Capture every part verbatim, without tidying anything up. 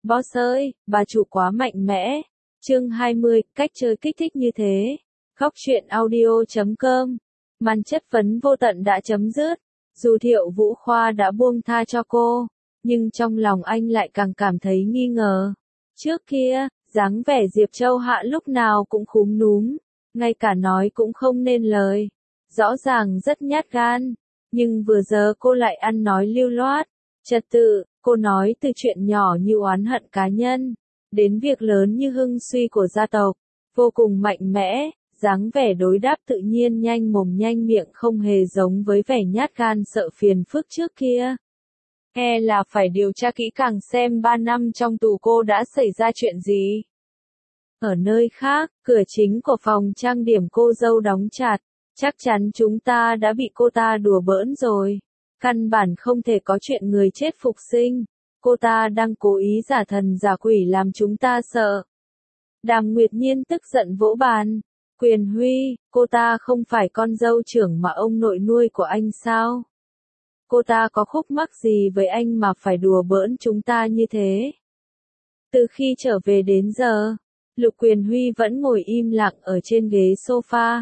Boss ơi, bà chủ quá mạnh mẽ. Chương hai mươi, cách chơi kích thích như thế. Góc truyện audio chấm com. Màn chất vấn vô tận đã chấm dứt. Dù Thiệu Vũ Khoa đã buông tha cho cô, nhưng trong lòng anh lại càng cảm thấy nghi ngờ. Trước kia, dáng vẻ Diệp Châu Hạ lúc nào cũng khúm núm, ngay cả nói cũng không nên lời. Rõ ràng rất nhát gan, nhưng vừa giờ cô lại ăn nói lưu loát, trật tự. Cô nói từ chuyện nhỏ như oán hận cá nhân, đến việc lớn như hưng suy của gia tộc, vô cùng mạnh mẽ, dáng vẻ đối đáp tự nhiên nhanh mồm nhanh miệng không hề giống với vẻ nhát gan sợ phiền phức trước kia. E là phải điều tra kỹ càng xem ba năm trong tù cô đã xảy ra chuyện gì. Ở nơi khác, cửa chính của phòng trang điểm cô dâu đóng chặt, chắc chắn chúng ta đã bị cô ta đùa bỡn rồi. Căn bản không thể có chuyện người chết phục sinh, cô ta đang cố ý giả thần giả quỷ làm chúng ta sợ. Đàm Nguyệt Nhiên tức giận vỗ bàn. Quyền Huy, cô ta không phải con dâu trưởng mà ông nội nuôi của anh sao? Cô ta có khúc mắc gì với anh mà phải đùa bỡn chúng ta như thế? Từ khi trở về đến giờ, Lục Quyền Huy vẫn ngồi im lặng ở trên ghế sofa.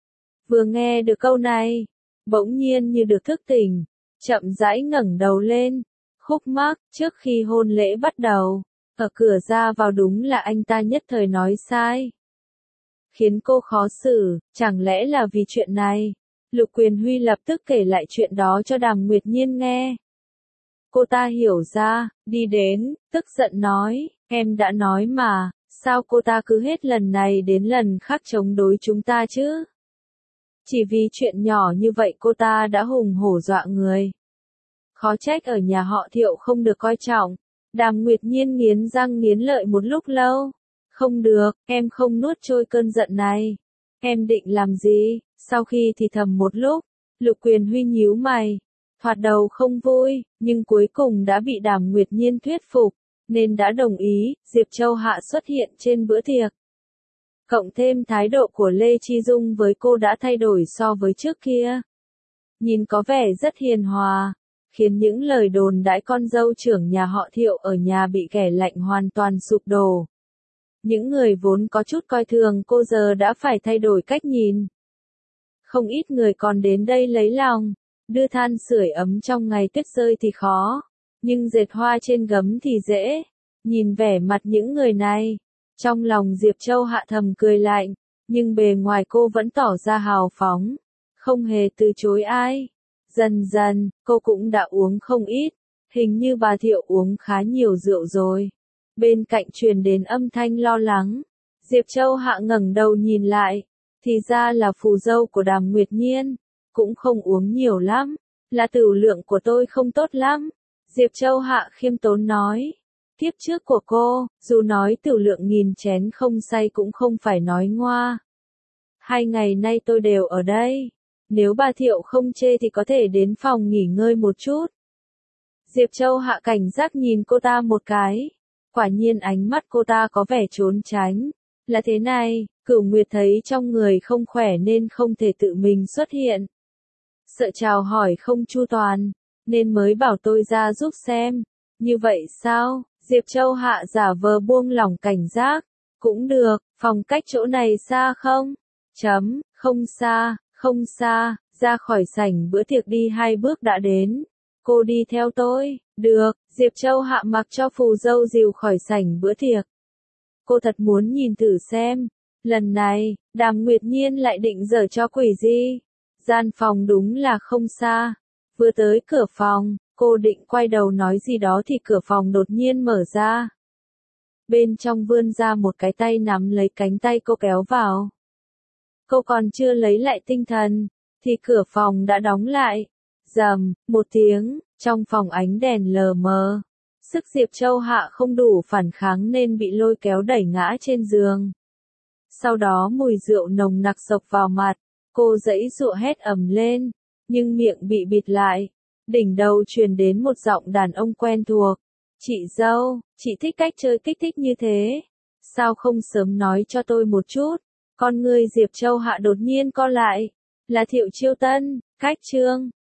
Vừa nghe được câu này, bỗng nhiên như được thức tỉnh, chậm rãi ngẩng đầu lên. Khúc mắc, trước khi hôn lễ bắt đầu, ở cửa ra vào đúng là anh ta nhất thời nói sai. Khiến cô khó xử, chẳng lẽ là vì chuyện này? Lục Quyền Huy lập tức kể lại chuyện đó cho Đàm Nguyệt Nhiên nghe. Cô ta hiểu ra, đi đến, tức giận nói, em đã nói mà, sao cô ta cứ hết lần này đến lần khác chống đối chúng ta chứ? Chỉ vì chuyện nhỏ như vậy cô ta đã hùng hổ dọa người. Khó trách ở nhà họ Thiệu không được coi trọng. Đàm Nguyệt Nhiên nghiến răng nghiến lợi một lúc lâu. Không được, em không nuốt trôi cơn giận này. Em định làm gì? Sau khi thì thầm một lúc, Lục Quyền Huy nhíu mày. Thoạt đầu không vui, nhưng cuối cùng đã bị Đàm Nguyệt Nhiên thuyết phục, nên đã đồng ý, Diệp Châu Hạ xuất hiện trên bữa tiệc. Cộng thêm thái độ của Lê Chi Dung với cô đã thay đổi so với trước kia. Nhìn có vẻ rất hiền hòa, khiến những lời đồn đãi con dâu trưởng nhà họ Thiệu ở nhà bị kẻ lạnh hoàn toàn sụp đổ. Những người vốn có chút coi thường cô giờ đã phải thay đổi cách nhìn. Không ít người còn đến đây lấy lòng, đưa than sưởi ấm trong ngày tuyết rơi thì khó, nhưng dệt hoa trên gấm thì dễ. Nhìn vẻ mặt những người này, trong lòng Diệp Châu Hạ thầm cười lạnh, nhưng bề ngoài cô vẫn tỏ ra hào phóng, không hề từ chối ai. Dần dần, cô cũng đã uống không ít, hình như bà Thiệu uống khá nhiều rượu rồi. Bên cạnh truyền đến âm thanh lo lắng, Diệp Châu Hạ ngẩng đầu nhìn lại, thì ra là phù dâu của Đàm Nguyệt Nhiên, cũng không uống nhiều lắm, là tửu lượng của tôi không tốt lắm. Diệp Châu Hạ khiêm tốn nói, tiếp trước của cô, dù nói tửu lượng nghìn chén không say cũng không phải nói ngoa. Hai ngày nay tôi đều ở đây. Nếu bà Thiệu không chê thì có thể đến phòng nghỉ ngơi một chút. Diệp Châu Hạ cảnh giác nhìn cô ta một cái. Quả nhiên ánh mắt cô ta có vẻ trốn tránh. Là thế này, Cửu Nguyệt thấy trong người không khỏe nên không thể tự mình xuất hiện. Sợ chào hỏi không chu toàn, nên mới bảo tôi ra giúp xem. Như vậy sao? Diệp Châu Hạ giả vờ buông lỏng cảnh giác. Cũng được, phòng cách chỗ này xa không? Chấm, không xa. Không xa, ra khỏi sảnh bữa tiệc đi hai bước đã đến. Cô đi theo tôi, được, Diệp Châu Hạ mặc cho phù dâu dìu khỏi sảnh bữa tiệc. Cô thật muốn nhìn thử xem, lần này, Đàm Nguyệt Nhiên lại định giở cho quỷ gì. Gian phòng đúng là không xa. Vừa tới cửa phòng, cô định quay đầu nói gì đó thì cửa phòng đột nhiên mở ra. Bên trong vươn ra một cái tay nắm lấy cánh tay cô kéo vào. Cô còn chưa lấy lại tinh thần, thì cửa phòng đã đóng lại. Rầm, một tiếng, trong phòng ánh đèn lờ mờ. Sức Diệp Châu Hạ không đủ phản kháng nên bị lôi kéo đẩy ngã trên giường. Sau đó mùi rượu nồng nặc sộc vào mặt, cô giãy giụa hét ầm lên, nhưng miệng bị bịt lại. Đỉnh đầu truyền đến một giọng đàn ông quen thuộc. Chị dâu, chị thích cách chơi kích thích như thế. Sao không sớm nói cho tôi một chút? Con người Diệp Châu Hạ đột nhiên co lại. Là Thiệu Chiêu Tân, cách chương.